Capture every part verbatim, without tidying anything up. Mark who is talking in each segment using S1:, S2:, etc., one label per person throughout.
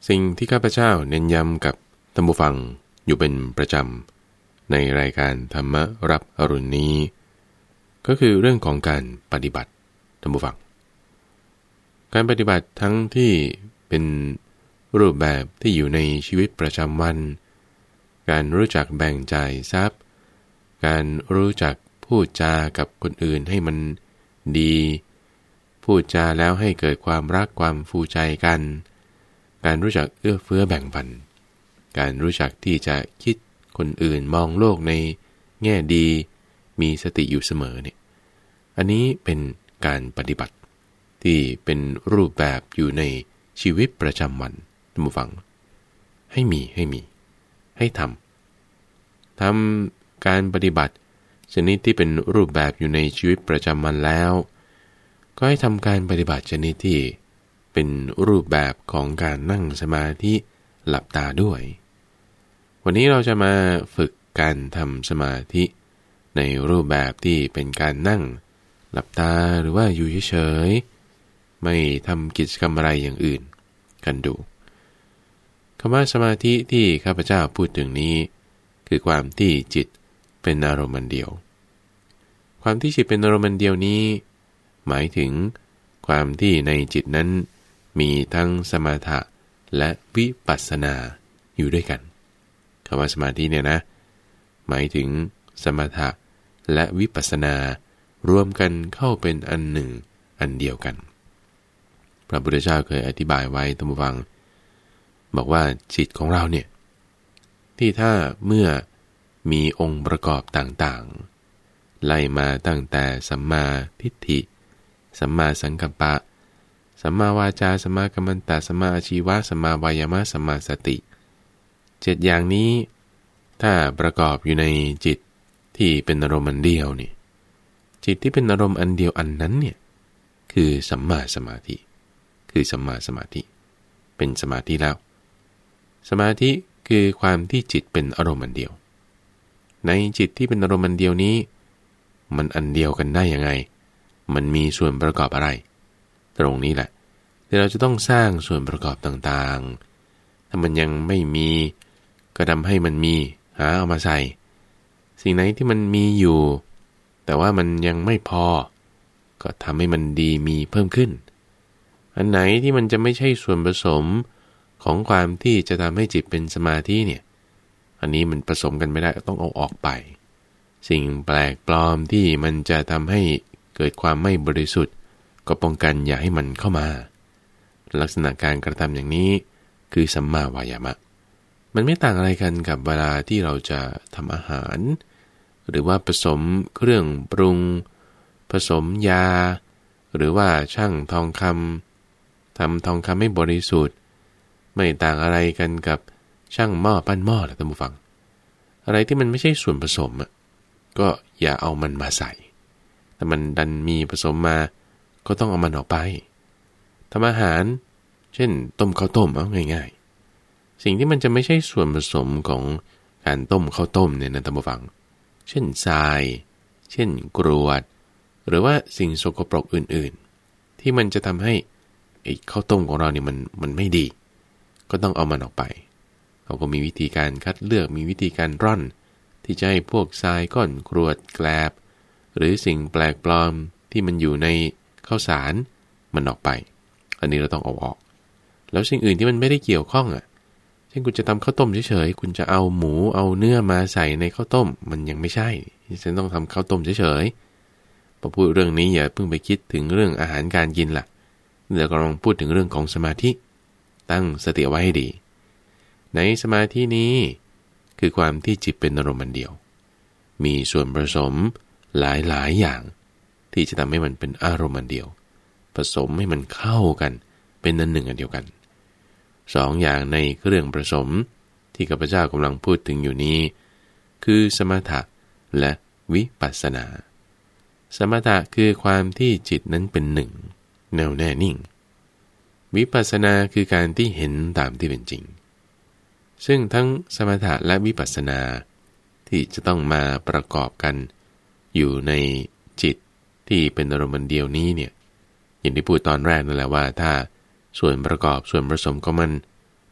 S1: สิ่งที่ข้าพเจ้าเน้นย้ำกับท่านผู้ฟังอยู่เป็นประจำในรายการธรรมรับอรุณนี้ก็คือเรื่องของการปฏิบัติท่านผู้ฟังการปฏิบัติทั้งที่เป็นรูปแบบที่อยู่ในชีวิตประจำวันการรู้จักแบ่งจ่ายทรัพย์การรู้จักพูดจากับคนอื่นให้มันดีพูดจาแล้วให้เกิดความรักความฟูใจกันการรู้จักเอื้อเฟื้อแบ่งปันการรู้จักที่จะคิดคนอื่นมองโลกในแง่ดีมีสติอยู่เสมอเนี่ยอันนี้เป็นการปฏิบัติที่เป็นรูปแบบอยู่ในชีวิตประจำวันท่านผู้ฟังให้มีให้มีให้ทำทำการปฏิบัติชนิดที่เป็นรูปแบบอยู่ในชีวิตประจำวันแล้วก็ให้ทำการปฏิบัติชนิดที่เป็นรูปแบบของการนั่งสมาธิหลับตาด้วยวันนี้เราจะมาฝึกการทำสมาธิในรูปแบบที่เป็นการนั่งหลับตาหรือว่าอยู่เฉยๆไม่ทำกิจกรรมอะไรอย่างอื่นกันดูคำว่าสมาธิที่ข้าพเจ้าพูดถึงนี้คือความที่จิตเป็นอารมณ์เดียวความที่จิตเป็นอารมณ์เดียวนี้หมายถึงความที่ในจิตนั้นมีทั้งสมถะและวิปัสสนาอยู่ด้วยกันคำว่าสมาธิเนี่ยนะหมายถึงสมถะและวิปัสสนารวมกันเข้าเป็นอันหนึ่งอันเดียวกันพระพุทธเจ้าเคยอธิบายไว้ท่านผู้ฟังบอกว่าจิตของเราเนี่ยที่ถ้าเมื่อมีองค์ประกอบต่างๆไล่มาตั้งแต่สัมมาทิฏฐิสัมมาสังกัปปะสัมมาวาจาสัมมากัมมันตะสัมมาอาชีวะสัมมาวายามะสัมมาสติเจ็ดอย่างนี้ถ้าประกอบอยู่ในจิตที่เป็นอารมณ์อันเดียวนี่จิตที่เป็นอารมณ์อันเดียวอันนั้นเนี่ยคือสัมมาสมาธิคือสัมมาสมาธิเป็นสมาธิแล้วสมาธิคือความที่จิตเป็นอารมณ์อันเดียวในจิตที่เป็นอารมณ์อันเดียวนี้มันอันเดียวกันได้ยังไงมันมีส่วนประกอบอะไรตรงนี้แหละที่เราจะต้องสร้างส่วนประกอบต่างๆถ้ามันยังไม่มีก็ทำให้มันมีหาเอามาใส่สิ่งไหนที่มันมีอยู่แต่ว่ามันยังไม่พอก็ทำให้มันดีมีเพิ่มขึ้นอันไหนที่มันจะไม่ใช่ส่วนผสมของความที่จะทำให้จิตเป็นสมาธิเนี่ยอันนี้มันผสมกันไม่ได้ต้องเอาออกไปสิ่งแปลกปลอมที่มันจะทำให้เกิดความไม่บริสุทธิ์ก็ป้องกันอย่าให้มันเข้ามาลักษณะการกระทำอย่างนี้คือสัมมาวายามะมันไม่ต่างอะไรกันกับเวลาที่เราจะทำอาหารหรือว่าผสมเครื่องปรุงผสมยาหรือว่าชั่งทองคำทำทองคำให้บริสุทธิ์ไม่ต่างอะไรกันกับชั่งหม้อปั้นหม้อแหละท่านผู้ฟังอะไรที่มันไม่ใช่ส่วนผสมอ่ะก็อย่าเอามันมาใส่แต่มันดันมีผสมมาก็ต้องเอามันออกไปทำอาหารเช่นต้มข้าวต้มเอาง่ายๆสิ่งที่มันจะไม่ใช่ส่วนผสมของการต้มข้าวต้มเนี่ยนะท่านผู้ฟังเช่นทรายเช่นกรวดหรือว่าสิ่งสกปรกอื่นๆที่มันจะทำให้ไอ้ข้าวต้มของเราเนี่ยมันมันไม่ดีก็ต้องเอามันออกไปเราก็มีวิธีการคัดเลือกมีวิธีการร่อนที่จะให้พวกทรายก้อนกรวดแกลบหรือสิ่งแปลกปลอมที่มันอยู่ในข้าวสารมันออกไปอันนี้เราต้องเอาออกแล้วสิ่งอื่นที่มันไม่ได้เกี่ยวข้องอ่ะเช่นคุณจะทำข้าวต้มเฉยๆคุณจะเอาหมูเอาเนื้อมาใส่ในข้าวต้มมันยังไม่ใช่ที่ฉันต้องทำข้าวต้มเฉยๆพอพูดเรื่องนี้อย่าเพิ่งไปคิดถึงเรื่องอาหารการกินล่ะเดี๋ยวกำลังพูดถึงเรื่องของสมาธิตั้งสติไว้ให้ดีในสมาธินี้คือความที่จิตเป็นอารมณ์เดียวมีส่วนผสมหลายๆอย่างที่จะทำให้มันเป็นอารมณ์เดียวผสมให้มันเข้ากันเป็นอันหนึ่งอันเดียวกันสองอย่างในเครื่องผสมที่ข้าพเจ้ากำลังพูดถึงอยู่นี้คือสมถะและวิปัสสนาสมถะคือความที่จิตนั้นเป็นหนึ่งแน่วแน่นิ่งวิปัสสนาคือการที่เห็นตามที่เป็นจริงซึ่งทั้งสมถะและวิปัสสนาที่จะต้องมาประกอบกันอยู่ในจิตที่เป็นอารมณ์เดียวนี้เนี่ยอย่างที่พูดตอนแรกนั่นแหละว่าถ้าส่วนประกอบส่วนผสมของมัน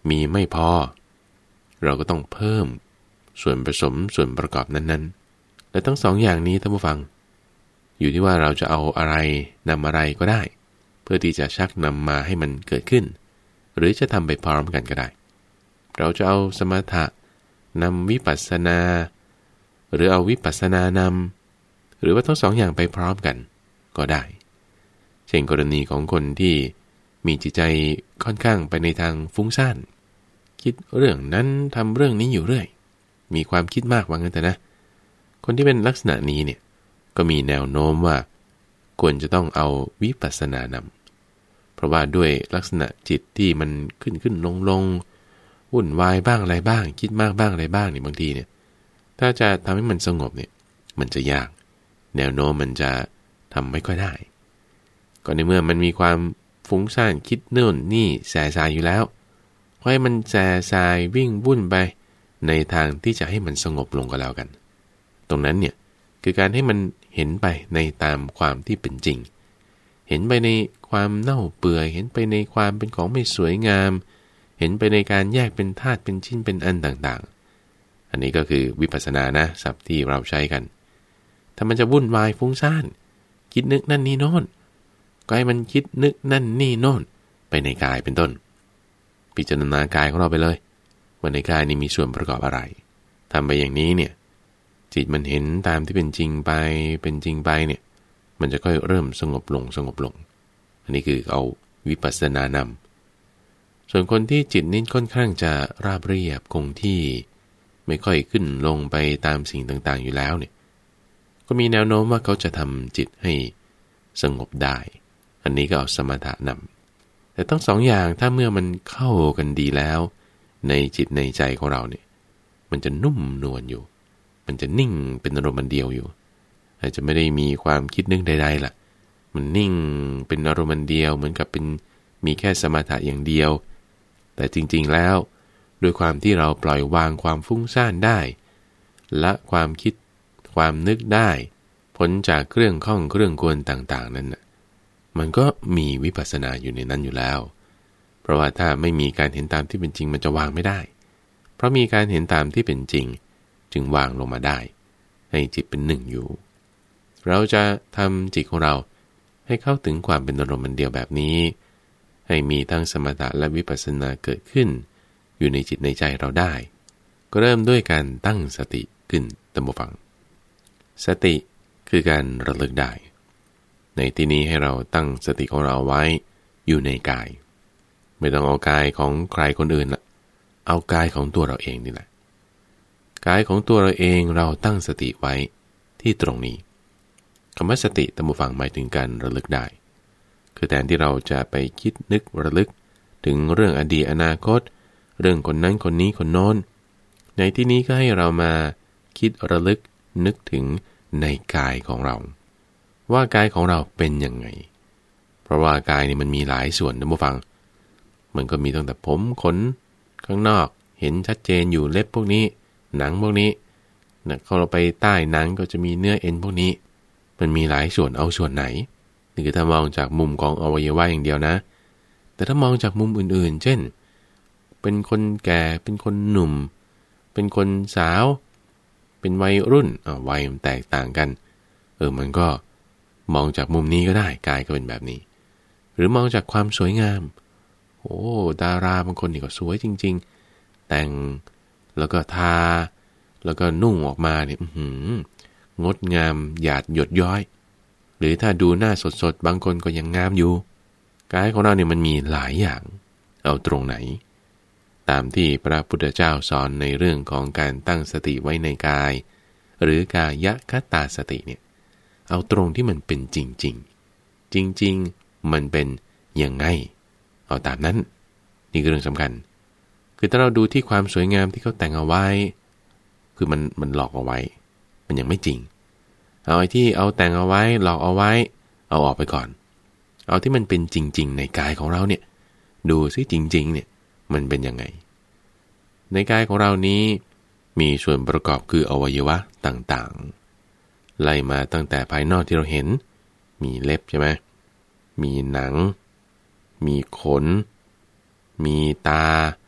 S1: มีไม่พอเราก็ต้องเพิ่มส่วนผสมส่วนประกอบนั้นๆและทั้งสองอย่างนี้ท่านผู้ฟังอยู่ที่ว่าเราจะเอาอะไรนำอะไรก็ได้เพื่อที่จะชักนำมาให้มันเกิดขึ้นหรือจะทำไปพร้อมกันก็ได้เราจะเอาสมถะนำวิปัสสนาหรือเอาวิปัสสนานำหรือว่าทั้งสองอย่างไปพร้อมกันก็ได้เช่นกรณีของคนที่มีจิตใจค่อนข้างไปในทางฟุ้งซ่านคิดเรื่องนั้นทำเรื่องนี้อยู่เรื่อยมีความคิดมากว่างั้นแต่นะคนที่เป็นลักษณะนี้เนี่ยก็มีแนวโน้มว่าควรจะต้องเอาวิปัสสนานำเพราะว่าด้วยลักษณะจิตที่มันขึ้นขึ้นลงลงวุ่นวายบ้างอะไรบ้างคิดมากบ้างอะไรบ้างเนี่ยบางทีเนี่ยถ้าจะทำให้มันสงบเนี่ยมันจะยากแนวโน้มมันจะทำไม่ค่อยได้ก็ในเมื่อมันมีความฟุ้งซ่านคิดโน่นนี่แสสายอยู่แล้วให้มันแสสายวิ่งวุ่นไปในทางที่จะให้มันสงบลงก็แล้วกันตรงนั้นเนี่ยคือการให้มันเห็นไปในตามความที่เป็นจริงเห็นไปในความเน่าเปื่อยเห็นไปในความเป็นของไม่สวยงามเห็นไปในการแยกเป็นธาตุเป็นชิ้นเป็นอันต่างๆอันนี้ก็คือวิปัสสนานะศัพท์ที่เราใช้กันถ้ามันจะวุ่นวายฟุ้งซ่านคิดนึกนั่นนี่โน่นก็ให้มันคิดนึกนั่นนี่โน่นไปในกายเป็นต้นพิจารณากายของเราไปเลยว่าในกายนี้มีส่วนประกอบอะไรทำไปอย่างนี้เนี่ยจิตมันเห็นตามที่เป็นจริงไปเป็นจริงไปเนี่ยมันจะค่อยเริ่มสงบลงสงบลงอันนี้คือเอาวิปัสสนานำส่วนคนที่จิตนี้ค่อนข้างจะราบเรียบคงที่ไม่ค่อยขึ้นลงไปตามสิ่งต่างๆอยู่แล้วเนี่ยก็มีแนวโน้มว่าเขาจะทำจิตให้สงบได้อันนี้ก็เอาสมถะนำแต่ทั้งสองอย่างถ้าเมื่อมันเข้ากันดีแล้วในจิตในใจของเราเนี่ยมันจะนุ่มนวลอยู่มันจะนิ่งเป็นอารมณ์เดียวอยู่อาจจะไม่ได้มีความคิดนึกใดๆล่ะมันนิ่งเป็นอารมณ์เดียวเหมือนกับเป็นมีแค่สมถะอย่างเดียวแต่จริงๆแล้วด้วยความที่เราปล่อยวางความฟุ้งซ่านได้ละความคิดความนึกได้พ้นจากเครื่องข้องเครื่องกวนต่างๆนั้นน่ะมันก็มีวิปัสสนาอยู่ในนั้นอยู่แล้วเพราะว่าถ้าไม่มีการเห็นตามที่เป็นจริงมันจะวางไม่ได้เพราะมีการเห็นตามที่เป็นจริงจึงวางลงมาได้ให้จิตเป็นหนึ่งอยู่เราจะทำจิตของเราให้เข้าถึงความเป็นอารมณ์เดียวแบบนี้ให้มีทั้งสมถะและวิปัสสนาเกิดขึ้นอยู่ในจิตในใจเราได้ก็เริ่มด้วยการตั้งสติขึ้นตามฟังสติคือการระลึกได้ในที่นี้ให้เราตั้งสติของเราไว้อยู่ในกายไม่ต้องเอากายของใครคนอื่นละเอากายของตัวเราเองนี่แหละกายของตัวเราเองเราตั้งสติไว้ที่ตรงนี้คำว่าสติตามฟังหมายถึงการระลึกได้คือแทนที่เราจะไปคิดนึกระลึกถึงเรื่องอดีตอนาคตเรื่องคนนั้นคนนี้คนโน้นในที่นี้ก็ให้เรามาคิดระลึกนึกถึงในกายของเราว่ากายของเราเป็นยังไงเพราะว่ากายนี่มันมีหลายส่วนนะผู้ฟังมันก็มีตั้งแต่ผมขนข้างนอกเห็นชัดเจนอยู่เล็บพวกนี้หนังพวกนี้นะเข้าเราไปใต้หนังก็จะมีเนื้อเอ็นพวกนี้มันมีหลายส่วนเอาส่วนไหนนี่คือถ้ามองจากมุมของอวัยวะอย่างเดียวนะแต่ถ้ามองจากมุมอื่นๆเช่นเป็นคนแก่เป็นคนหนุ่มเป็นคนสาวเป็นวัยรุ่นอ่าวัยมันแตกต่างกันเออมันก็มองจากมุมนี้ก็ได้กายก็เป็นแบบนี้หรือมองจากความสวยงามโอ้ดาราบางคนนี่ก็สวยจริงๆแต่งแล้วก็ทาแล้วก็นุ่งออกมาเนี่ยงดงามหยาดหยดย้อยหรือถ้าดูหน้าสดๆบางคนก็ยังงามอยู่กายของเราเนี่ยมันมีหลายอย่างเอาตรงไหนตามที่พระพุทธเจ้าสอนในเรื่องของการตั้งสติไว้ในกายหรือกายคตาสติเนี่ยเอาตรงที่มันเป็นจริงๆจริงๆมันเป็นยังไงเอาตามนั้นนี่คือเรื่องสำคัญคือถ้าเราดูที่ความสวยงามที่เขาแต่งเอาไว้คือมันมันหลอกเอาไว้มันยังไม่จริงเอาไอ้ที่เอาแต่งเอาไว้หลอกเอาไว้เอาออกไปก่อนเอาที่มันเป็นจริงๆในกายของเราเนี่ยดูซิจริงๆเนี่ยมันเป็นยังไงในกายของเรานี้มีส่วนประกอบคืออวัยวะต่างๆไล่มาตั้งแต่ภายนอกที่เราเห็นมีเล็บใช่ไหมมีหนังมีขนมีตา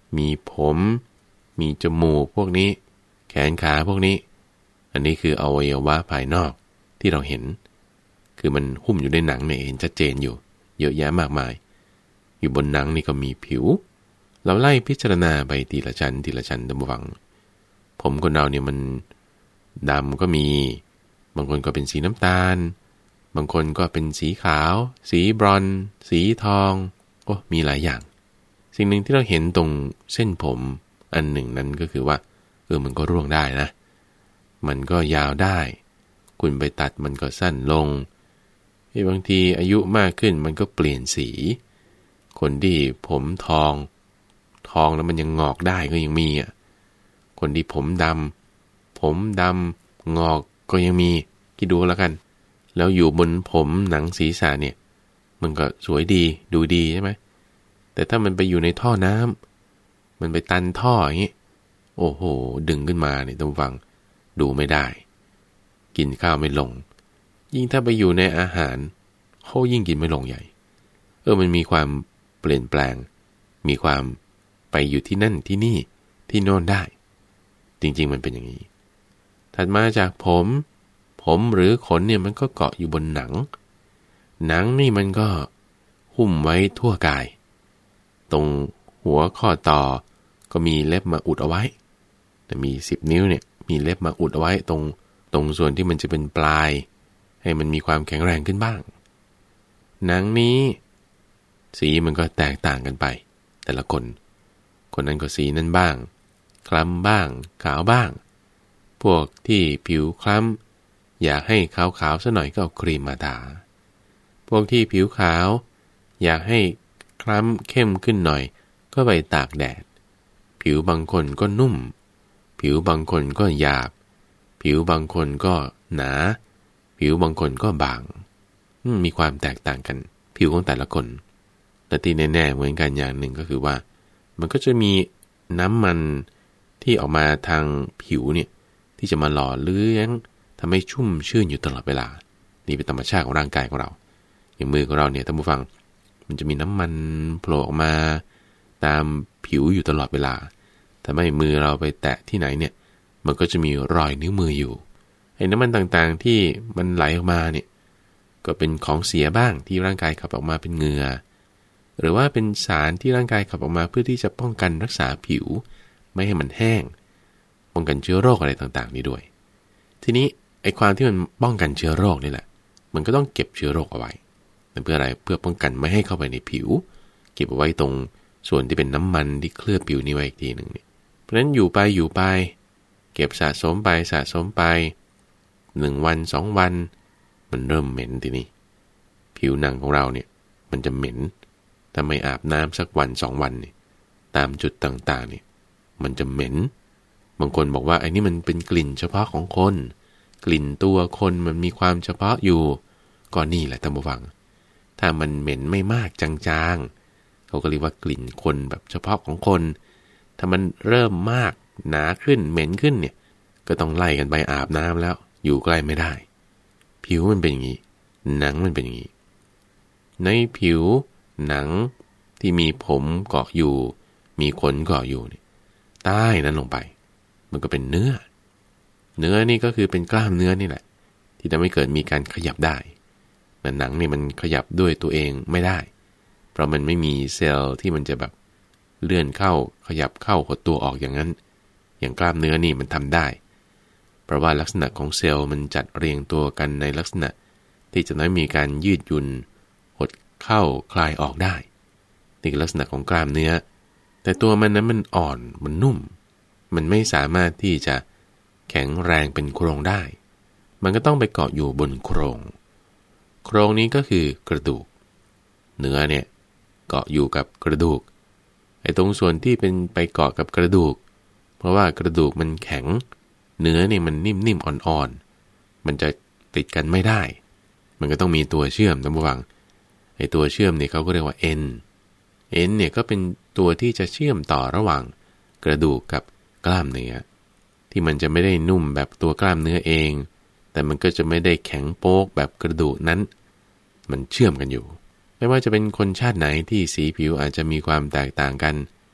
S1: มีผมมีจมูกพวกนี้แขนขาพวกนี้อันนี้คืออวัยวะภายนอกที่เราเห็นคือมันหุ้มอยู่ในหนังเนี่ยเห็นชัดเจนอยู่เยอะแยะมากมายอยู่บนหนังนี่ก็มีผิวเราไล่พิจารณาไปทีละชั้นทีละชั้นท่านผู้ฟังผมคนเราเนี่ยมันดำก็มีบางคนก็เป็นสีน้ำตาลบางคนก็เป็นสีขาวสีบรอนซ์สีทองโอ้มีหลายอย่างสิ่งหนึ่งที่เราเห็นตรงเส้นผมอันหนึ่งนั้นก็คือว่าเออมันก็ร่วงได้นะมันก็ยาวได้คุณไปตัดมันก็สั้นลงบางทีอายุมากขึ้นมันก็เปลี่ยนสีคนที่ผมทองทองแล้วมันยังงอกได้ก็ยังมีอ่ะคนที่ผมดำผมดำงอกก็ยังมีคิดดูแล้วกันแล้วอยู่บนผมหนังศีรษะเนี่ยมันก็สวยดีดูดีใช่ไหมแต่ถ้ามันไปอยู่ในท่อน้ำมันไปตันท่ออย่างนี้โอ้โหดึงขึ้นมาเนี่ยต้องฟังดูไม่ได้กินข้าวไม่ลงยิ่งถ้าไปอยู่ในอาหารเขายิ่งกินไม่ลงใหญ่เออมันมีความเปลี่ยนแปลงมีความไปอยู่ที่นั่นที่นี่ที่โน่นได้จริงๆมันเป็นอย่างนี้ถัดมาจากผมผมหรือขนเนี่ยมันก็เกาะอยู่บนหนังหนังนี่มันก็หุ้มไว้ทั่วกายตรงหัวข้อต่อก็มีเล็บมาอุดเอาไว้แต่มีสิบนิ้วเนี่ยมีเล็บมาอุดเอาไว้ตรงตรงส่วนที่มันจะเป็นปลายให้มันมีความแข็งแรงขึ้นบ้างหนังนี้สีมันก็แตกต่างกันไปแต่ละคนคนนั้นก็สีนั้นบ้างคล้ำบ้างขาวบ้างพวกที่ผิวคล้ำอยากให้ขาวๆซะหน่อยก็เอาครีมมาทาพวกที่ผิวขาวอยากให้คล้ำเข้มขึ้นหน่อยก็ไปตากแดดผิวบางคนก็นุ่มผิวบางคนก็หยาบผิวบางคนก็หนาผิวบางคนก็บางมีความแตกต่างกันผิวของแต่ละคนแต่ที่แน่ๆเหมือนกันอย่างหนึ่งก็คือว่ามันก็จะมีน้ำมันที่ออกมาทางผิวเนี่ยที่จะมาหล่อเลี้ยงทำให้ชุ่มชื่นอยู่ตลอดเวลานี่เป็นธรรมชาติของร่างกายของเราอย่างมือของเราเนี่ยท่านผู้ฟังมันจะมีน้ำมันโผล่ออกมาตามผิวอยู่ตลอดเวลาทำให้มือเราไปแตะที่ไหนเนี่ยมันก็จะมีรอยนิ้วมืออยู่ไอ้น้ำมันต่างๆที่มันไหลออกมาเนี่ยก็เป็นของเสียบ้างที่ร่างกายขับออกมาเป็นเหงื่อหรือว่าเป็นสารที่ร่างกายขับออกมาเพื่อที่จะป้องกันรักษาผิวไม่ให้มันแห้งป้องกันเชื้อโรคอะไรต่างๆนี้ด้วยทีนี้ไอ้ความที่มันป้องกันเชื้อโรคนี่แหละมันก็ต้องเก็บเชื้อโรคเอาไว้เพื่ออะไรเพื่อป้องกันไม่ให้เข้าไปในผิวเก็บเอาไว้ตรงส่วนที่เป็นน้ำมันที่เคลือบผิวนี้ไว้อีกทีหนึ่งเนี่ยเพราะฉะนั้นอยู่ไปอยู่ไปเก็บสะสมไปสะสมไปหนึ่งวันสองวันมันเริ่มเหม็นทีนี้ผิวหนังของเราเนี่ยมันจะเหม็นถ้าไม่อาบน้ำสักวันสองวันเนี่ยตามจุดต่างๆเนี่ยมันจะเหม็นบางคนบอกว่าไอ้นี่มันเป็นกลิ่นเฉพาะของคนกลิ่นตัวคนมันมีความเฉพาะอยู่ก็นี่แหละท่านผู้ฟังถ้ามันเหม็นไม่มากจางๆเขาก็เรียกว่ากลิ่นคนแบบเฉพาะของคนถ้ามันเริ่มมากหนาขึ้นเหม็นขึ้นเนี่ยก็ต้องไล่กันไปอาบน้ำแล้วอยู่ใกล้ไม่ได้ผิวมันเป็นอย่างนี้หนังมันเป็นอย่างนี้ในผิวหนังที่มีผมเกาะอยู่มีขนเกาะอยู่เนี่ยใต้นั้นลงไปมันก็เป็นเนื้อเนื้อนี่ก็คือเป็นกล้ามเนื้อนี่แหละที่ทำให้เกิดมีการขยับได้แต่หนังนี่มันขยับด้วยตัวเองไม่ได้เพราะมันไม่มีเซลล์ที่มันจะแบบเลื่อนเข้าขยับเข้าหดตัวออกอย่างนั้นอย่างกล้ามเนื้อนี่มันทำได้เพราะว่าลักษณะของเซลล์มันจัดเรียงตัวกันในลักษณะที่จะไม่มีการยืดหยุ่นหดเข้าคลายออกได้นี่คือลักษณะของกล้ามเนื้อแต่ตัวมันนั้นมันอ่อนมันนุ่มมันไม่สามารถที่จะแข็งแรงเป็นโครงได้มันก็ต้องไปเกาะอยู่บนโครงโครงนี้ก็คือกระดูกเนื้อเนี่ยเกาะอยู่กับกระดูกไอ้ตรงส่วนที่เป็นไปเกาะกับกระดูกเพราะว่ากระดูกมันแข็งเนื้อเนี่ยมันนิ่มๆอ่อนๆมันจะติดกันไม่ได้มันก็ต้องมีตัวเชื่อมท่านผู้ฟังไอ้ตัวเชื่อมเนี่ยเขาก็เรียกว่าเอ็นเอ็นเนี่ยก็เป็นตัวที่จะเชื่อมต่อระหว่างกระดูกกับกล้ามเนื้อที่มันจะไม่ได้นุ่มแบบตัวกล้ามเนื้อเองแต่มันก็จะไม่ได้แข็งโป๊กแบบกระดูกนั้นมันเชื่อมกันอยู่ไม่ว่าจะเป็นคนชาติไหนที่สีผิวอาจจะมีความแตกต่างกัน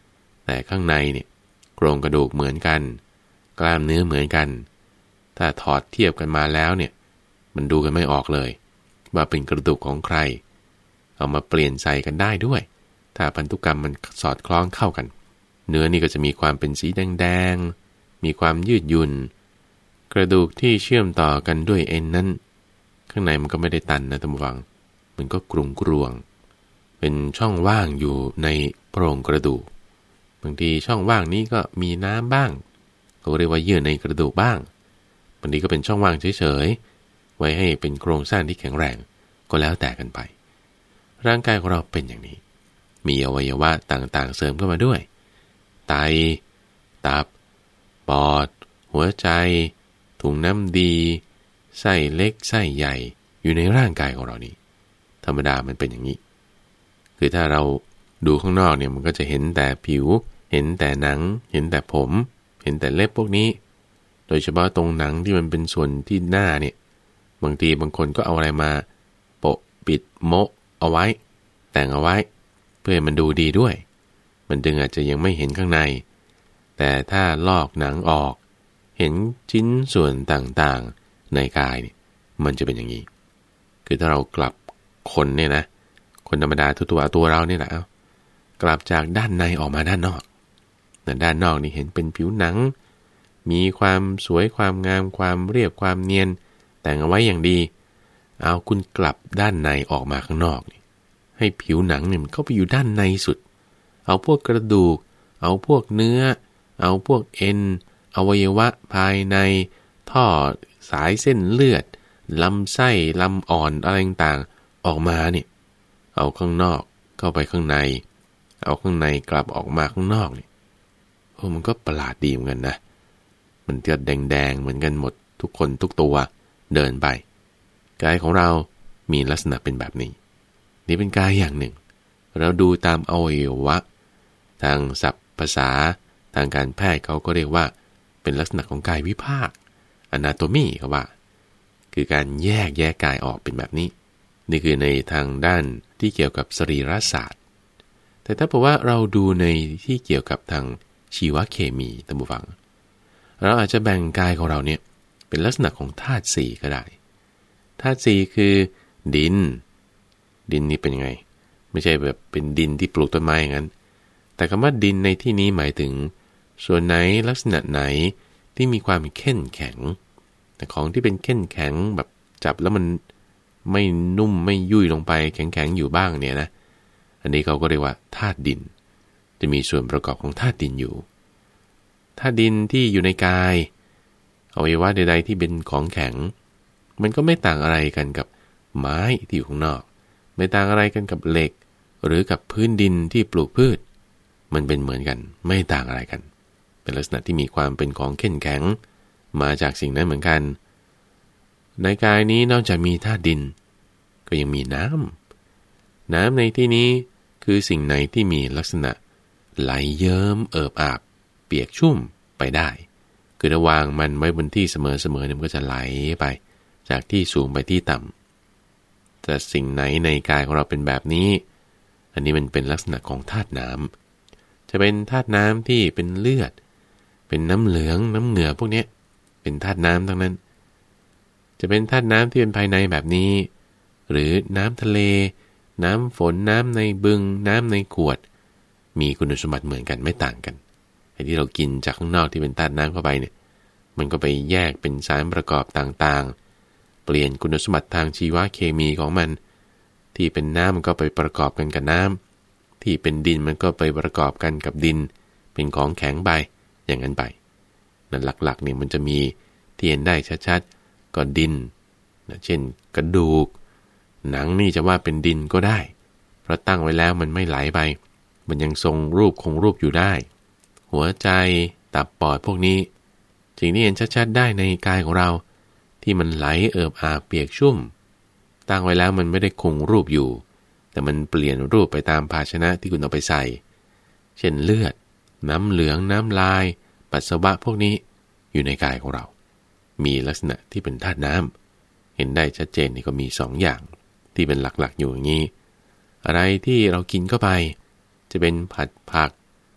S1: แต่ข้างในเนี่ยโครงกระดูกเหมือนกันกล้ามเนื้อเหมือนกันถ้าถอดเทียบกันมาแล้วเนี่ยมันดูกันไม่ออกเลยว่าเป็นกระดูกของใครเอามาเปลี่ยนใส่กันได้ด้วยถ้าพันธุกรรมมันสอดคล้องเข้ากันเนื้อนี่ก็จะมีความเป็นสีแดงๆมีความยืดหยุ่นกระดูกที่เชื่อมต่อกันด้วยเอ็นนั้นข้างในมันก็ไม่ได้ตันนะท่านผู้ฟังมันก็กรุงกรวงเป็นช่องว่างอยู่ในโพรงกระดูกบางทีช่องว่างนี้ก็มีน้ำบ้างเขาเรียกว่าเยื่อในกระดูกบ้างบางทีก็เป็นช่องว่างเฉยๆไว้ให้เป็นโครงสร้างที่แข็งแรงก็แล้วแต่กันไปร่างกายของเราเป็นอย่างนี้มีอวัยวะต่างๆเสริมเข้ามาด้วยไตตับปอดหัวใจถุงน้ำดีไส้เล็กไส้ใหญ่อยู่ในร่างกายของเรานี่ธรรมดามันเป็นอย่างนี้คือถ้าเราดูข้างนอกเนี่ยมันก็จะเห็นแต่ผิวเห็นแต่หนังเห็นแต่ผมเห็นแต่เล็บพวกนี้โดยเฉพาะตรงหนังที่มันเป็นส่วนที่หน้าเนี่ยบางทีบางคนก็เอาอะไรมาโปะปิดโมะเอาไว้แต่งเอาไว้เพื่อให้มันดูดีด้วยมันจึงอาจจะยังไม่เห็นข้างในแต่ถ้าลอกหนังออกเห็นชิ้นส่วนต่างๆในกายเนี่ยมันจะเป็นอย่างนี้คือถ้าเรากลับคนเนี่ยนะคนธรรมดาตัวตัวเราเนี่ยแหละกลับจากด้านในออกมาด้านนอกแต่ด้านนอกนี่เห็นเป็นผิวหนังมีความสวยความงามความเรียบความเนียนแต่งเอาไว้อย่างดีเอาคุณกลับด้านในออกมาข้างนอกนี่ให้ผิวหนังเนี่ยมันเข้าไปอยู่ด้านในสุดเอาพวกกระดูกเอาพวกเนื้อเอาพวกเอ็นอวัยวะภายในท่อสายเส้นเลือดลำไส้ลำอ่อนอะไรต่างๆออกมาเนี่ยเอาข้างนอกเข้าไปข้างในเอาข้างในกลับออกมาข้างนอกนี่โอ้มันก็ประหลาดดีเหมือนกันนะมันจะแดงๆเหมือนกันหมดทุกคนทุกตัวเดินไปกายของเรามีลักษณะเป็นแบบนี้นี่เป็นกายอย่างหนึ่งเราดูตามอวัยวะทางศัพท์ภาษาทางการแพทย์เขาก็เรียกว่าเป็นลักษณะของกายวิภาค anatomy เขาว่าคือการแยกแยกกายออกเป็นแบบนี้นี่คือในทางด้านที่เกี่ยวกับสรีรศาสตร์แต่ถ้าบอกว่าเราดูในที่เกี่ยวกับทางชีวเคมีท่านผู้ฟังเราอาจจะแบ่งกายของเราเนี่ยเป็นลักษณะของธาตุสี่ก็ได้ธาตุสี่คือดินดินนี่เป็นยังไงไม่ใช่แบบเป็นดินที่ปลูกต้นไม้อย่างนั้นแต่คำว่าดินในที่นี้หมายถึงส่วนไหนลักษณะไหนที่มีความเข้มแข็งแต่ของที่เป็นเข้มแข็งแบบจับแล้วมันไม่นุ่มไม่ยุ่ยลงไปแข็งๆอยู่บ้างเนี่ยนะอันนี้เขาก็เรียกว่าธาตุดินจะมีส่วนประกอบของธาตุดินอยู่ธาตุดินที่อยู่ในกายอวัยวะใดๆที่เป็นของแข็งมันก็ไม่ต่างอะไรกันกับไม้ที่อยู่ข้างนอกไม่ต่างอะไรกันกับเหล็กหรือกับพื้นดินที่ปลูกพืชมันเป็นเหมือนกันไม่ต่างอะไรกันเป็นลักษณะที่มีความเป็นของเข้มแข็งมาจากสิ่งนั้นเหมือนกันในกายนี้นอกจากมีธาตุดินก็ยังมีน้ำน้ำในที่นี้คือสิ่งไหนที่มีลักษณะไหลเยิ้มเอิบอาบเปียกชุ่มไปได้คือระวางมันไว้บนที่เสมอๆเนี่ยมันก็จะไหลไปจากที่สูงไปที่ต่ำแต่สิ่งไหนในกายของเราเป็นแบบนี้อันนี้มันเป็นลักษณะของธาตุน้ำจะเป็นธาตุน้ำที่เป็นเลือดเป็นน้ำเหลืองน้ำเหงื่อพวกนี้เป็นธาตุน้ำทั้งนั้นจะเป็นธาตุน้ำที่เป็นภายในแบบนี้หรือน้ำทะเลน้ำฝนน้ำในบึงน้ำในขวดมีคุณสมบัติเหมือนกันไม่ต่างกันไอ้ที่เรากินจากข้างนอกที่เป็นธาตุน้ำเข้าไปเนี่ยมันก็ไปแยกเป็นสารประกอบต่างๆเปลี่ยนคุณสมบัติทางชีวเคมีของมันที่เป็นน้ำมันก็ไปประกอบกันกับน้ำที่เป็นดินมันก็ไปประกอบกันกับดินเป็นของแข็งไปอย่างนั้นไปนั่นหลักๆเนี่ยมันจะมีที่เห็นได้ชัดๆก็ดินนะเช่นกระดูกหนังนี่จะว่าเป็นดินก็ได้เพราะตั้งไว้แล้วมันไม่ไหลไปมันยังทรงรูปคงรูปอยู่ได้หัวใจตับปอดพวกนี้สิ่งที่เห็นชัดๆได้ในกายของเราที่มันไหลเอิบอาบเปียกชุ่มตั้งไว้แล้วมันไม่ได้คงรูปอยู่แต่มันเปลี่ยนรูปไปตามภาชนะที่คุณเอาไปใส่เช่นเลือดน้ำเหลืองน้ำลายปัสสาวะพวกนี้อยู่ในกายของเรามีลักษณะที่เป็นธาตุน้ำเห็นได้ชัดเจนนี่ก็มีสองอย่างที่เป็นหลักๆอยู่อย่างนี้อะไรที่เรากินเข้าไปจะเป็นผัดผัก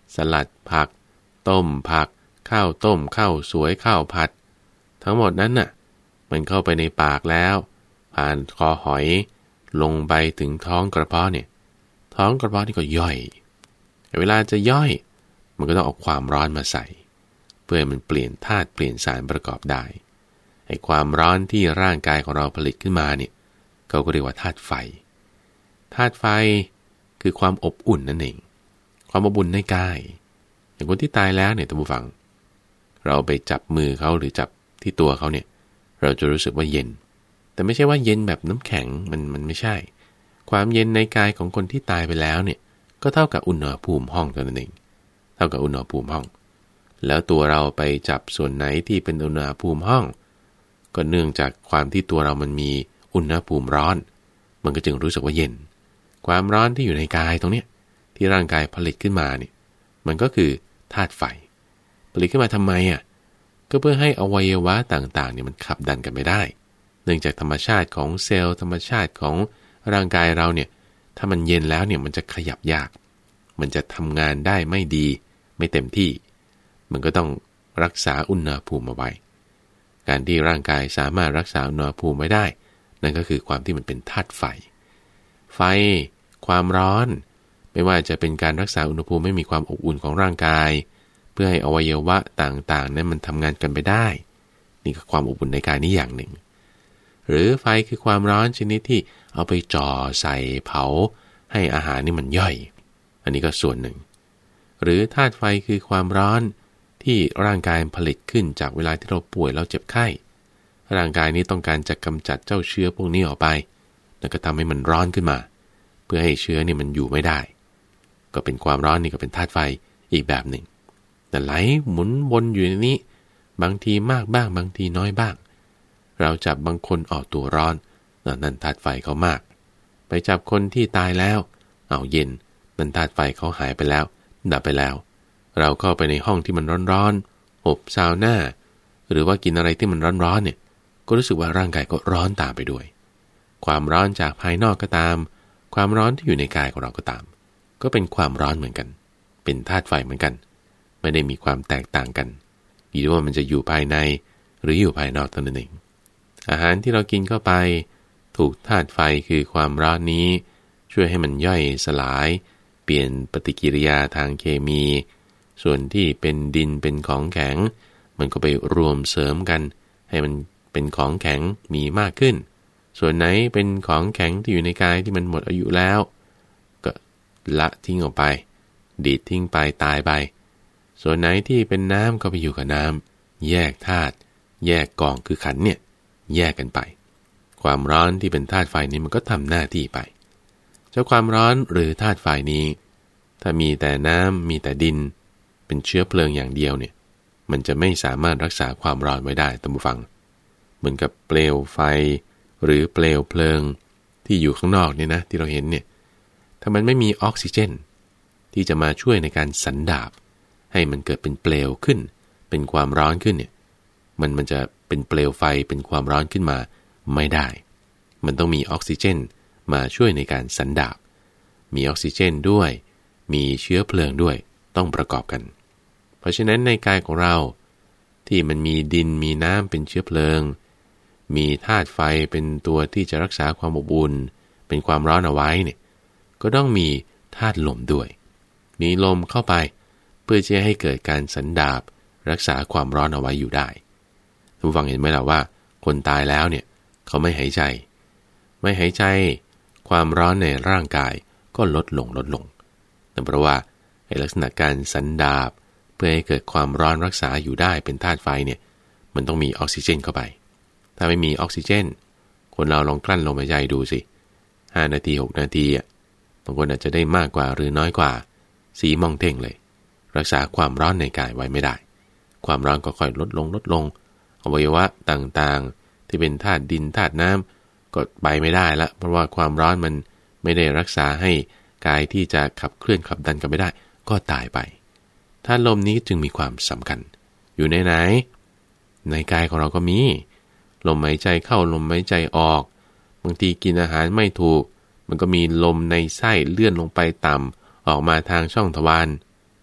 S1: สลัดผักต้มผักข้าวต้มข้าวสวยข้าวผัดทั้งหมดนั้นน่ะมันเข้าไปในปากแล้วผ่านคอหอยลงไปถึงท้องกระเพาะเนี่ยท้องกระเพาะนี่ก็ย่อยเวลาจะย่อยมันก็ต้องเอาความร้อนมาใส่เพื่อให้มันเปลี่ยนธาตุเปลี่ยนสารประกอบได้ไอ้ความร้อนที่ร่างกายของเราผลิตขึ้นมาเนี่ยเขาก็เรียกว่าธาตุไฟธาตุไฟคือความอบอุ่นนั่นเองความอบอุ่นในกายอย่างคนที่ตายแล้วเนี่ยท่านผู้ฟังเราไปจับมือเขาหรือจับที่ตัวเขาเนี่ยเราจะรู้สึกว่าเย็นแต่ไม่ใช่ว่าเย็นแบบน้ำแข็งมันมันไม่ใช่ความเย็นในกายของคนที่ตายไปแล้วเนี่ยก็เท่ากับอุณหภูมิห้องเท่านั้นเองเท่ากับอุณหภูมิห้องแล้วตัวเราไปจับส่วนไหนที่เป็นอุณหภูมิห้องก็เนื่องจากความที่ตัวเรามันมีอุณหภูมิร้อนมันก็จึงรู้สึกว่าเย็นความร้อนที่อยู่ในกายตรงเนี้ยที่ร่างกายผลิตขึ้นมาเนี่ยมันก็คือธาตุไฟผลิตขึ้นมาทำไมอ่ะก็เพื่อให้อวัยวะต่างๆเนี่ยมันขับดันกันไม่ได้เนื่องจากธรรมชาติของเซลล์ธรรมชาติของร่างกายเราเนี่ยถ้ามันเย็นแล้วเนี่ยมันจะขยับยากมันจะทำงานได้ไม่ดีไม่เต็มที่มันก็ต้องรักษาอุณหภูมิเอาไว้การที่ร่างกายสามารถรักษาอุณหภูมิไว้ได้นั่นก็คือความที่มันเป็นธาตุไฟไฟความร้อนไม่ว่าจะเป็นการรักษาอุณหภูมิไม่มีความอบอุ่นของร่างกายเพื่อให้อวัยวะต่างๆนั้นมันทำงานกันไปได้นี่คือความอบอุ่นในกายนี้อย่างหนึ่งหรือไฟคือความร้อนชนิดที่เอาไปจ่อใส่เผาให้อาหารนี่มันย่อยอันนี้ก็ส่วนหนึ่งหรือธาตุไฟคือความร้อนที่ร่างกายผลิตขึ้นจากเวลาที่เราป่วยเราเจ็บไข้ร่างกายนี้ต้องการจะกำจัดเจ้าเชื้อพวกนี้ออกไปแล้วก็ทำให้มันร้อนขึ้นมาเพื่อให้เชื้อนี่มันอยู่ไม่ได้ก็เป็นความร้อนนี่ก็เป็นธาตุไฟอีกแบบหนึ่งแต่ไหลหมุนวนอยู่ในนี้บางทีมากบ้างบางทีน้อยบ้างเราจับบางคนออกตัวร้อนนั่นธาตุไฟเขามากไปจับคนที่ตายแล้วเอาเย็นนั่นธาตุไฟเขาหายไปแล้วดับไปแล้วเราเข้าไปในห้องที่มันร้อนๆอบซาวน่าหรือว่ากินอะไรที่มันร้อนๆเนี่ยก็รู้สึกว่าร่างกายก็ร้อนตามไปด้วยความร้อนจากภายนอกก็ตามความร้อนที่อยู่ในกายของเราก็ตามก็เป็นความร้อนเหมือนกันเป็นธาตุไฟเหมือนกันไม่ได้มีความแตกต่างกันอยู่ที่ว่ามันจะอยู่ภายในหรืออยู่ภายนอกเท่านั้นเองอาหารที่เรากินเข้าไปถูกธาตุไฟคือความร้อนนี้ช่วยให้มันย่อยสลายเปลี่ยนปฏิกิริยาทางเคมีส่วนที่เป็นดินเป็นของแข็งมันก็ไปรวมเสริมกันให้มันเป็นของแข็งมีมากขึ้นส่วนไหนเป็นของแข็งที่อยู่ในกายที่มันหมดอายุแล้วก็ละทิ้งออกไปดีดทิ้งไปตายไปส่วนไหนที่เป็นน้ำก็ไปอยู่กับน้ำแยกธาตุแยกกองคือขันธ์เนี่ยแยกกันไปความร้อนที่เป็นธาตุไฟนี้มันก็ทำหน้าที่ไปเจ้าความร้อนหรือธาตุไฟนี้ถ้ามีแต่น้ำมีแต่ดินเป็นเชื้อเพลิงอย่างเดียวเนี่ยมันจะไม่สามารถรักษาความร้อนไว้ได้ท่านผู้ฟังเหมือนกับเปลวไฟหรือเปลวเพลิงที่อยู่ข้างนอกเนี่ยนะที่เราเห็นเนี่ยถ้ามันไม่มีออกซิเจนที่จะมาช่วยในการสันดาบให้มันเกิดเป็นเปลวขึ้นเป็นความร้อนขึ้นเนี่ยมันมันจะเป็นเปลวไฟเป็นความร้อนขึ้นมาไม่ได้มันต้องมีออกซิเจนมาช่วยในการสันดาบมีออกซิเจนด้วยมีเชื้อเพลิงด้วยต้องประกอบกันเพราะฉะนั้นในกายของเราที่มันมีดินมีน้ำเป็นเชื้อเพลิงมีธาตุไฟเป็นตัวที่จะรักษาความอบอุ่นเป็นความร้อนเอาไว้เนี่ยก็ต้องมีธาตุลมด้วยมีลมเข้าไปเพื่อจะให้เกิดการสันดาบรักษาความร้อนเอาไว้อยู่ได้ท่านผู้ฟังเห็นไหมล่ะว่าคนตายแล้วเนี่ยเขาไม่หายใจไม่หายใจความร้อนในร่างกายก็ลดลงลดลงนั่นเพราะว่าไอ้ลักษณะการสันดาบเพื่อให้เกิดความร้อนรักษาอยู่ได้เป็นธาตุไฟเนี่ยมันต้องมีออกซิเจนเข้าไปถ้าไม่มีออกซิเจนคนเราลองกลั้นลมหายใจดูสิห้านาทีหกนาทีอ่ะบางคนอาจจะได้มากกว่าหรือน้อยกว่าสีมองเท่งเลยรักษาความร้อนในกายไว้ไม่ได้ความร้อนก็ค่อยลดลงลดลงอวัยวะต่างๆที่เป็นธาตุดินธาตุน้ำก็ไปไม่ได้ละเพราะว่าความร้อนมันไม่ได้รักษาให้กายที่จะขับเคลื่อนขับดันกันไม่ได้ก็ตายไปธาตุลมนี้จึงมีความสำคัญอยู่ในไหนในกายของเราก็มีลมหายใจเข้าลมหายใจออกบางทีกินอาหารไม่ถูกมันก็มีลมในไส้เลื่อนลงไปต่ำออกมาทางช่องทวาร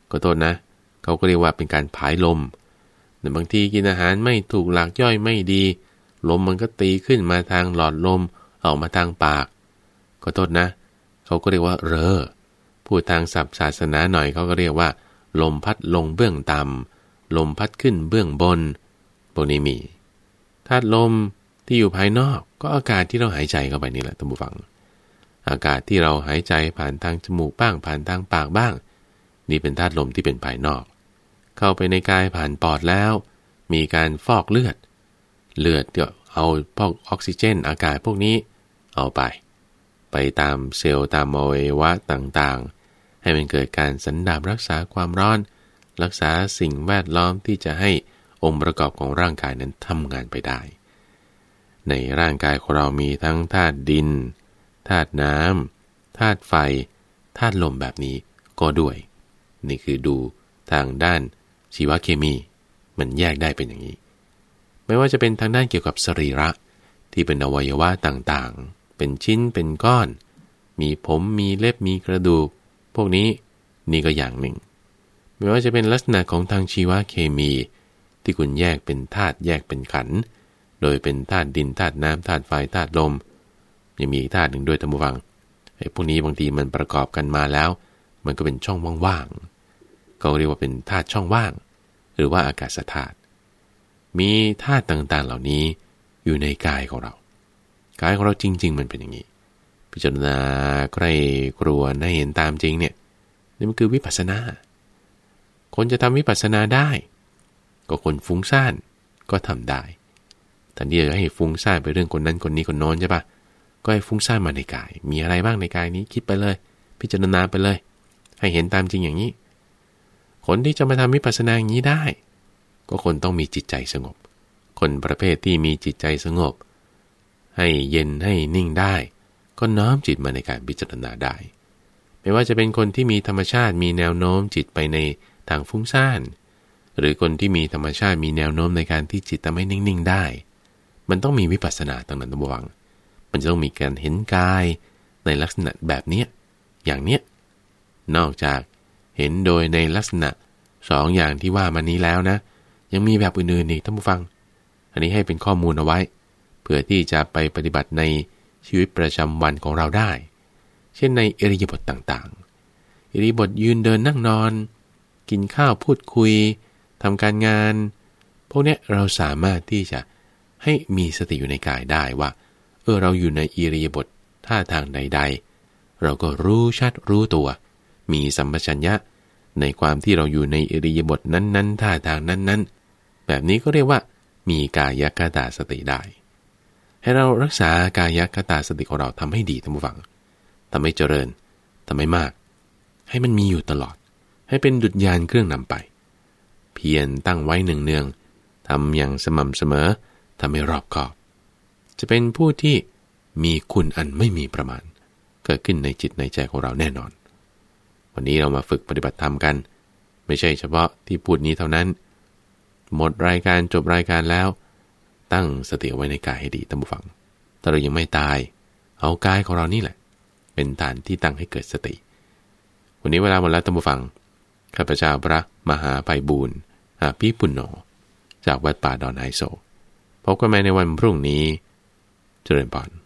S1: ก็โทษนะเขาก็เรียกว่าเป็นการผายลมแต่บางทีกินอาหารไม่ถูกหลักย่อยไม่ดีลมมันก็ตีขึ้นมาทางหลอดลมออกมาทางปากก็โทษนะเขาก็เรียกว่าเรอพูดทางศัพท์ศาสนาหน่อยเขาก็เรียกว่าลมพัดลงเบื้องต่ำลมพัดขึ้นเบื้องบนพวกนี้มีธาตุลมที่อยู่ภายนอกก็อากาศที่เราหายใจเข้าไปนี่แหละท่านผู้ฟังอากาศที่เราหายใจผ่านทางจมูกบ้างผ่านทางปากบ้างนี่เป็นธาตุลมที่เป็นภายนอกเข้าไปในกายผ่านปอดแล้วมีการฟอกเลือดเลือดเดี๋ยวเอาพวกออกซิเจนอากาศพวกนี้เอาไปไปตามเซลล์ตามอวัยวะต่างๆให้มันเกิดการสันดาปรักษาความร้อนรักษาสิ่งแวดล้อมที่จะให้องค์ประกอบของร่างกายนั้นทำงานไปได้ในร่างกายของเรามีทั้งธาตุดินธาตุน้ำธาตุไฟธาตุลมแบบนี้ก็ด้วยนี่คือดูทางด้านชีวเคมีมันแยกได้เป็นอย่างนี้ไม่ว่าจะเป็นทางด้านเกี่ยวกับสรีระที่เป็นอวัยวะต่างๆเป็นชิ้นเป็นก้อนมีผมมีเล็บมีกระดูกพวกนี้นี่ก็อย่างหนึ่งไม่ว่าจะเป็นลักษณะของทางชีวเคมีที่คุณแยกเป็นธาตุแยกเป็นขันธ์โดยเป็นธาตุดินธาตุน้ำธาตุไฟธาตุลมยังมีอีกธาตุหนึ่งด้วยท่านผู้ฟังไอ้พวกนี้บางทีมันประกอบกันมาแล้วมันก็เป็นช่องว่างๆก็เรียกว่าเป็นธาตุช่องว่างหรือว่าอากาศธาตุมีธาตุต่างๆเหล่านี้อยู่ในกายของเรากายของเราจริงๆมันเป็นอย่างนี้พิจารณาใคร่ครวญให้เห็นตามจริงเนี่ยนี่มันคือวิปัสสนาคนจะทำวิปัสสนาได้ก็คนฟุ้งซ่านก็ทำได้แต่เดี๋ยวให้ฟุ้งซ่านไปเรื่องคนนั้นคนนี้คนโน้นใช่ปะก็ให้ฟุ้งซ่านมาในกายมีอะไรบ้างในกายนี้คิดไปเลยพิจารณาไปเลยให้เห็นตามจริงอย่างนี้คนที่จะมาทำวิปัสสนาอย่างนี้ได้ก็คนต้องมีจิตใจสงบคนประเภทที่มีจิตใจสงบให้เย็นให้นิ่งได้ก็น้อมจิตมาในการพิจารณาได้ไม่ว่าจะเป็นคนที่มีธรรมชาติมีแนวโน้มจิตไปในทางฟุ้งซ่านหรือคนที่มีธรรมชาติมีแนวโน้มในการที่จิตทำให้นิ่งๆได้มันต้องมีวิปัสสนาตรงนั้นระวังมันจะต้องมีการเห็นกายในลักษณะแบบนี้อย่างเนี้ยนอกจากเห็นโดยในลักษณะสองอย่างที่ว่ามานี้แล้วนะยังมีแบบอื่นๆอีกท่านผู้ฟังอันนี้ให้เป็นข้อมูลเอาไว้เพื่อที่จะไปปฏิบัติในชีวิตประจำวันของเราได้เช่นในอิริยาบถต่างๆอิริยาบถยืนเดินนั่งนอนกินข้าวพูดคุยทำการงานพวกนี้เราสามารถที่จะให้มีสติอยู่ในกายได้ว่าเออเราอยู่ในอิริยาบถท่าทางใดๆเราก็รู้ชัดรู้ตัวมีสัมปชัญญะในความที่เราอยู่ในอิริยาบถนั้นๆท่าทางนั้นๆแบบนี้ก็เรียกว่ามีกายคตาสติได้ให้เรารักษากายคตาสติของเราทำให้ดีท่านผู้ฟังทำให้เจริญทำให้มากให้มันมีอยู่ตลอดให้เป็นดุจยานเครื่องนำไปเพียรตั้งไว้เนืองๆทำอย่างสม่ำเสมอทำให้รอบคอบจะเป็นผู้ที่มีคุณอันไม่มีประมาณเกิดขึ้นในจิตในใจของเราแน่นอนวันนี้เรามาฝึกปฏิบัติธรรมกันไม่ใช่เฉพาะที่พูดนี้เท่านั้นหมดรายการจบรายการแล้วตั้งสติไว้ในกายให้ดีท่านผู้ฟังถ้าเรายังไม่ตายเอากายของเรานี่แหละเป็นฐานที่ตั้งให้เกิดสติวันนี้เวลาหมดแล้วท่านผู้ฟังข้าพเจ้าพระมหาไพบูลย์อาภิปุณโญจากวัดป่าดอนไฮโซพบกันใหม่ในวันพรุ่งนี้เจริญพร